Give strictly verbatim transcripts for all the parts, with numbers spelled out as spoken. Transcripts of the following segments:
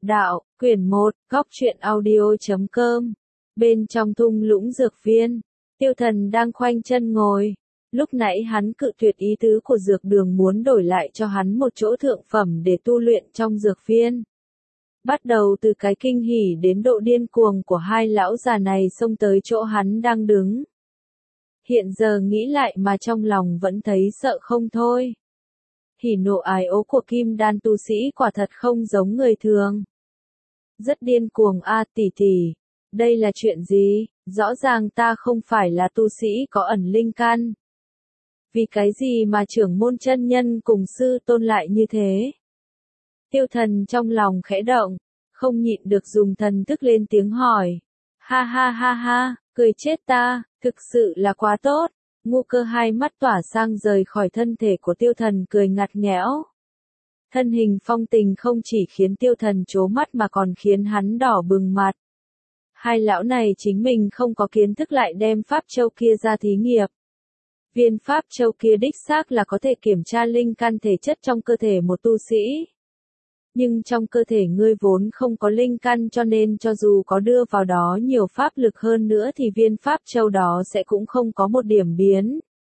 Đạo, quyển một, góc truyện audio chấm com. Bên trong thung lũng dược viên, Tiêu Thần đang khoanh chân ngồi. Lúc nãy hắn cự tuyệt ý tứ của dược đường muốn đổi lại cho hắn một chỗ thượng phẩm để tu luyện trong dược viên. Bắt đầu từ cái kinh hỉ đến độ điên cuồng của hai lão già này xông tới chỗ hắn đang đứng. Hiện giờ nghĩ lại mà trong lòng vẫn thấy sợ không thôi. Hỉ nộ ái ố của kim đan tu sĩ quả thật không giống người thường. Rất điên cuồng a tỷ tỷ, đây là chuyện gì? Rõ ràng ta không phải là tu sĩ có ẩn linh căn. Vì cái gì mà trưởng môn chân nhân cùng sư tôn lại như thế? Tiêu Thần trong lòng khẽ động, không nhịn được dùng thần thức lên tiếng hỏi. Ha ha ha ha, cười chết ta, thực sự là quá tốt. Ngu Cơ hai mắt tỏa sang rời khỏi thân thể của Tiêu Thần cười ngặt nghẽo. Thân hình phong tình không chỉ khiến Tiêu Thần trố mắt mà còn khiến hắn đỏ bừng mặt. Hai lão này chính mình không có kiến thức lại đem pháp châu kia ra thí nghiệp. Viên pháp châu kia đích xác là có thể kiểm tra linh căn thể chất trong cơ thể một tu sĩ. Nhưng trong cơ thể ngươi vốn không có linh căn cho nên cho dù có đưa vào đó nhiều pháp lực hơn nữa thì viên pháp châu đó sẽ cũng không có một điểm biến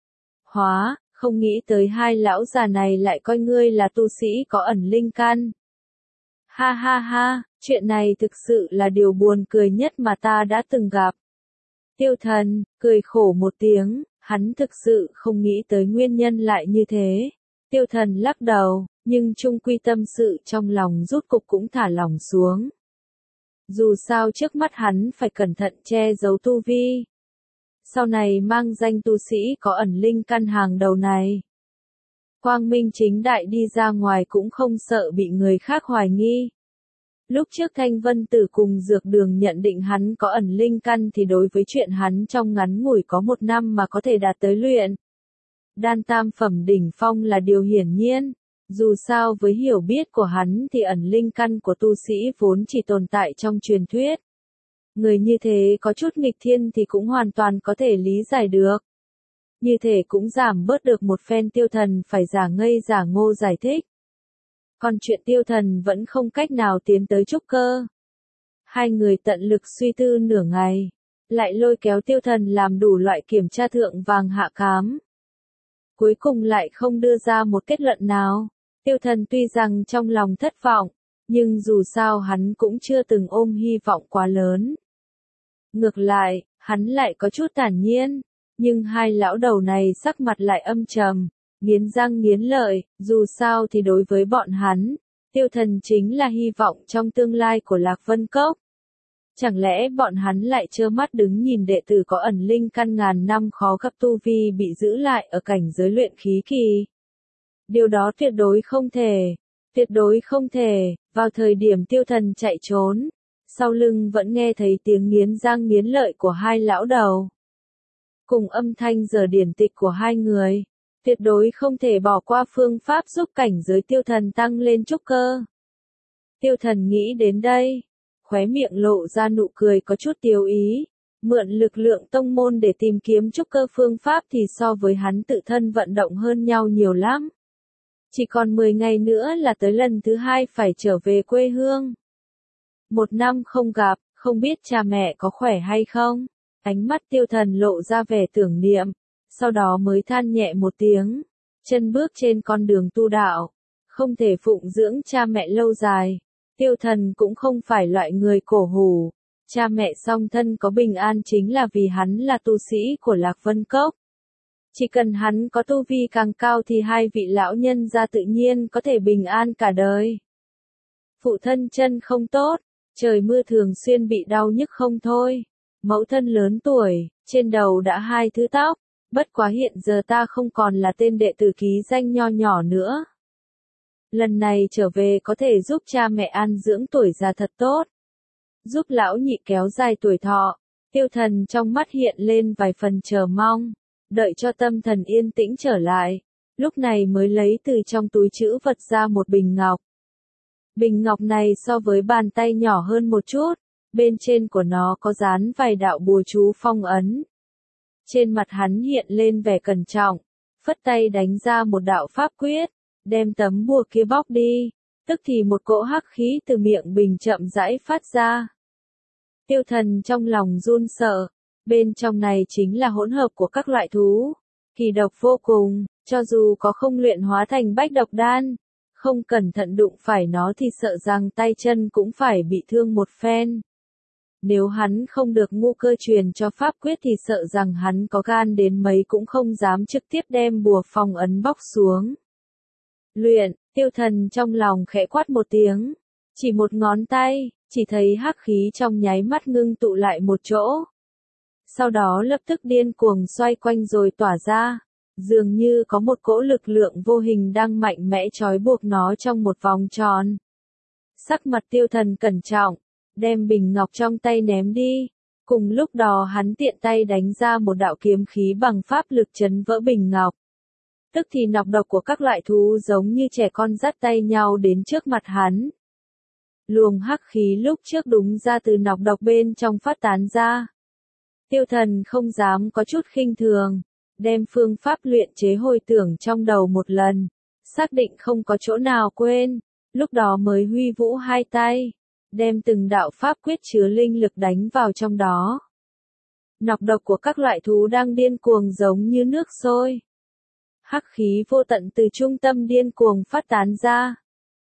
hóa, không nghĩ tới hai lão già này lại coi ngươi là tu sĩ có ẩn linh căn. Ha ha ha, chuyện này thực sự là điều buồn cười nhất mà ta đã từng gặp. Tiêu Thần, cười khổ một tiếng, hắn thực sự không nghĩ tới nguyên nhân lại như thế. Tiêu Thần lắc đầu, nhưng chung quy tâm sự trong lòng rút cục cũng thả lỏng xuống. Dù sao trước mắt hắn phải cẩn thận che giấu tu vi. Sau này mang danh tu sĩ có ẩn linh căn hàng đầu này. Quang minh chính đại đi ra ngoài cũng không sợ bị người khác hoài nghi. Lúc trước Thanh Vân Tử cùng dược đường nhận định hắn có ẩn linh căn thì đối với chuyện hắn trong ngắn ngủi có một năm mà có thể đạt tới luyện đan tam phẩm đỉnh phong là điều hiển nhiên. Dù sao với hiểu biết của hắn thì ẩn linh căn của tu sĩ vốn chỉ tồn tại trong truyền thuyết. Người như thế có chút nghịch thiên thì cũng hoàn toàn có thể lý giải được. Như thể cũng giảm bớt được một phen Tiêu Thần phải giả ngây giả ngô giải thích. Còn chuyện Tiêu Thần vẫn không cách nào tiến tới trúc cơ. Hai người tận lực suy tư nửa ngày, lại lôi kéo Tiêu Thần làm đủ loại kiểm tra thượng vàng hạ cám. Cuối cùng lại không đưa ra một kết luận nào. Tiêu Thần tuy rằng trong lòng thất vọng, nhưng dù sao hắn cũng chưa từng ôm hy vọng quá lớn. Ngược lại, hắn lại có chút thản nhiên, nhưng hai lão đầu này sắc mặt lại âm trầm, nghiến răng nghiến lợi, dù sao thì đối với bọn hắn, Tiêu Thần chính là hy vọng trong tương lai của Lạc Vân Cốc. Chẳng lẽ bọn hắn lại trơ mắt đứng nhìn đệ tử có ẩn linh căn ngàn năm khó gặp tu vi bị giữ lại ở cảnh giới luyện khí kỳ? Điều đó tuyệt đối không thể, tuyệt đối không thể. Vào thời điểm Tiêu Thần chạy trốn, sau lưng vẫn nghe thấy tiếng nghiến răng nghiến lợi của hai lão đầu. Cùng âm thanh giờ điển tịch của hai người, tuyệt đối không thể bỏ qua phương pháp giúp cảnh giới Tiêu Thần tăng lên trúc cơ. Tiêu Thần nghĩ đến đây, khóe miệng lộ ra nụ cười có chút tiêu ý, mượn lực lượng tông môn để tìm kiếm trúc cơ phương pháp thì so với hắn tự thân vận động hơn nhau nhiều lắm. Chỉ còn mười ngày nữa là tới lần thứ hai phải trở về quê hương. Một năm không gặp, không biết cha mẹ có khỏe hay không? Ánh mắt Tiêu Thần lộ ra vẻ tưởng niệm, sau đó mới than nhẹ một tiếng, chân bước trên con đường tu đạo, không thể phụng dưỡng cha mẹ lâu dài. Tiêu Thần cũng không phải loại người cổ hủ, cha mẹ song thân có bình an chính là vì hắn là tu sĩ của Lạc Vân Cốc. Chỉ cần hắn có tu vi càng cao thì hai vị lão nhân gia tự nhiên có thể bình an cả đời. Phụ thân chân không tốt, trời mưa thường xuyên bị đau nhức không thôi. Mẫu thân lớn tuổi, trên đầu đã hai thứ tóc, bất quá hiện giờ ta không còn là tên đệ tử ký danh nho nhỏ nữa. Lần này trở về có thể giúp cha mẹ an dưỡng tuổi già thật tốt. Giúp lão nhị kéo dài tuổi thọ. Tiêu Thần trong mắt hiện lên vài phần chờ mong. Đợi cho tâm thần yên tĩnh trở lại, lúc này mới lấy từ trong túi trữ vật ra một bình ngọc. Bình ngọc này so với bàn tay nhỏ hơn một chút, bên trên của nó có dán vài đạo bùa chú phong ấn. Trên mặt hắn hiện lên vẻ cẩn trọng, phất tay đánh ra một đạo pháp quyết, đem tấm bùa kia bóc đi. Tức thì một cỗ hắc khí từ miệng bình chậm rãi phát ra. Tiêu Thần trong lòng run sợ, bên trong này chính là hỗn hợp của các loại thú, kỳ độc vô cùng, cho dù có không luyện hóa thành bách độc đan, không cẩn thận đụng phải nó thì sợ rằng tay chân cũng phải bị thương một phen. Nếu hắn không được ngu cơ truyền cho pháp quyết thì sợ rằng hắn có gan đến mấy cũng không dám trực tiếp đem bùa phong ấn bóc xuống. Luyện, Tiêu Thần trong lòng khẽ quát một tiếng, chỉ một ngón tay, chỉ thấy hắc khí trong nháy mắt ngưng tụ lại một chỗ. Sau đó lập tức điên cuồng xoay quanh rồi tỏa ra, dường như có một cỗ lực lượng vô hình đang mạnh mẽ trói buộc nó trong một vòng tròn. Sắc mặt Tiêu Thần cẩn trọng, đem bình ngọc trong tay ném đi, cùng lúc đó hắn tiện tay đánh ra một đạo kiếm khí bằng pháp lực chấn vỡ bình ngọc. Tức thì nọc độc của các loại thú giống như trẻ con dắt tay nhau đến trước mặt hắn. Luồng hắc khí lúc trước đúng ra từ nọc độc bên trong phát tán ra. Tiêu Thần không dám có chút khinh thường, đem phương pháp luyện chế hồi tưởng trong đầu một lần, xác định không có chỗ nào quên, lúc đó mới huy vũ hai tay, đem từng đạo pháp quyết chứa linh lực đánh vào trong đó. Nọc độc của các loại thú đang điên cuồng giống như nước sôi. Hắc khí vô tận từ trung tâm điên cuồng phát tán ra.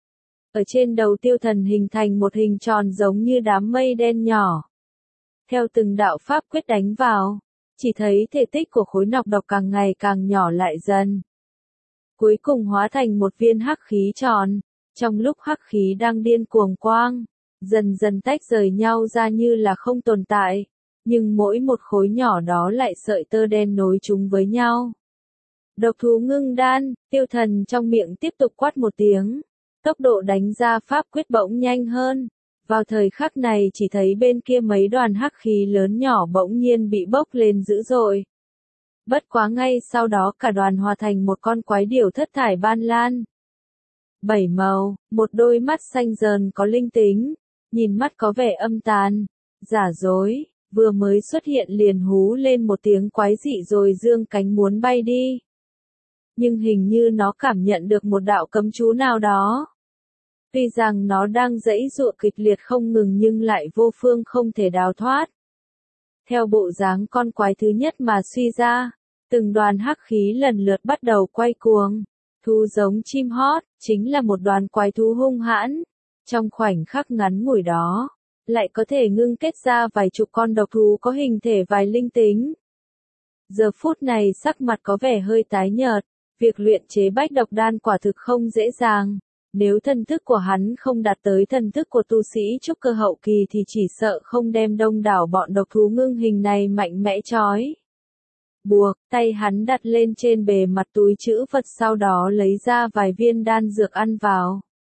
Ở trên đầu Tiêu Thần hình thành một hình tròn giống như đám mây đen nhỏ. Theo từng đạo pháp quyết đánh vào, chỉ thấy thể tích của khối nọc độc càng ngày càng nhỏ lại dần. Cuối cùng hóa thành một viên hắc khí tròn, trong lúc hắc khí đang điên cuồng quang, dần dần tách rời nhau ra như là không tồn tại, nhưng mỗi một khối nhỏ đó lại sợi tơ đen nối chúng với nhau. Độc thú ngưng đan, Tiêu Thần trong miệng tiếp tục quát một tiếng, tốc độ đánh ra pháp quyết bỗng nhanh hơn. Vào thời khắc này chỉ thấy bên kia mấy đoàn hắc khí lớn nhỏ bỗng nhiên bị bốc lên dữ dội. Bất quá ngay sau đó cả đoàn hòa thành một con quái điểu thất thải ban lan. Bảy màu, một đôi mắt xanh dờn có linh tính, nhìn mắt có vẻ âm tàn, giả dối, vừa mới xuất hiện liền hú lên một tiếng quái dị rồi dương cánh muốn bay đi. Nhưng hình như nó cảm nhận được một đạo cấm chú nào đó. Tuy rằng nó đang giãy giụa kịch liệt không ngừng nhưng lại vô phương không thể đào thoát. Theo bộ dáng con quái thứ nhất mà suy ra, từng đoàn hắc khí lần lượt bắt đầu quay cuồng. Thú giống chim hót, chính là một đoàn quái thú hung hãn. Trong khoảnh khắc ngắn ngủi đó, lại có thể ngưng kết ra vài chục con độc thú có hình thể vài linh tính. Giờ phút này sắc mặt có vẻ hơi tái nhợt, việc luyện chế bách độc đan quả thực không dễ dàng. Nếu thần thức của hắn không đạt tới thần thức của tu sĩ trúc cơ hậu kỳ thì chỉ sợ không đem đông đảo bọn độc thú ngưng hình này mạnh mẽ trói. Buộc, tay hắn đặt lên trên bề mặt túi trữ vật sau đó lấy ra vài viên đan dược ăn vào.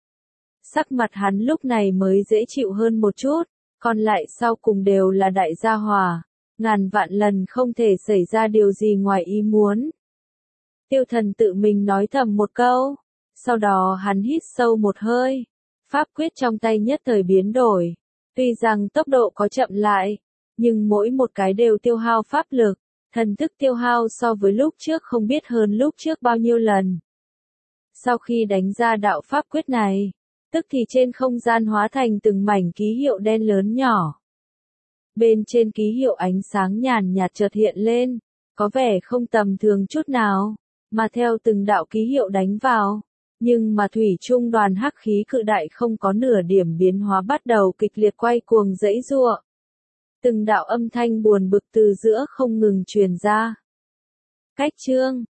Sắc mặt hắn lúc này mới dễ chịu hơn một chút, còn lại sau cùng đều là đại gia hỏa, ngàn vạn lần không thể xảy ra điều gì ngoài ý muốn. Tiêu Thần tự mình nói thầm một câu. Sau đó hắn hít sâu một hơi, pháp quyết trong tay nhất thời biến đổi, tuy rằng tốc độ có chậm lại, nhưng mỗi một cái đều tiêu hao pháp lực, thần thức tiêu hao so với lúc trước không biết hơn lúc trước bao nhiêu lần. Sau khi đánh ra đạo pháp quyết này, tức thì trên không gian hóa thành từng mảnh ký hiệu đen lớn nhỏ. Bên trên ký hiệu ánh sáng nhàn nhạt chợt hiện lên, có vẻ không tầm thường chút nào, mà theo từng đạo ký hiệu đánh vào. Nhưng mà thủy chung đoàn hắc khí cự đại không có nửa điểm biến hóa bắt đầu kịch liệt quay cuồng giãy giụa. Từng đạo âm thanh buồn bực từ giữa không ngừng truyền ra. Cách chương